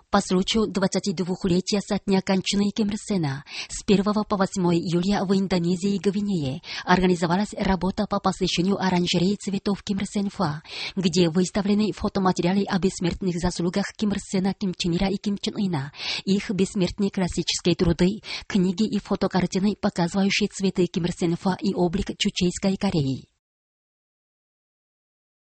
По случаю 22-летия со дня кончины Ким Ир Сена с 1 по 8 июля в Индонезии и Гвинее организовалась работа по посвящению оранжереи цветов Ким Ир Сен-Фа, где выставлены фотоматериалы о бессмертных заслугах Ким Ир Сена, Ким Чен Ира и Ким Чен Ына, их бессмертные классические труды, книги и фотокартины, показывающие цветы Ким Ир Сен-Фа и облик Чучейской Кореи.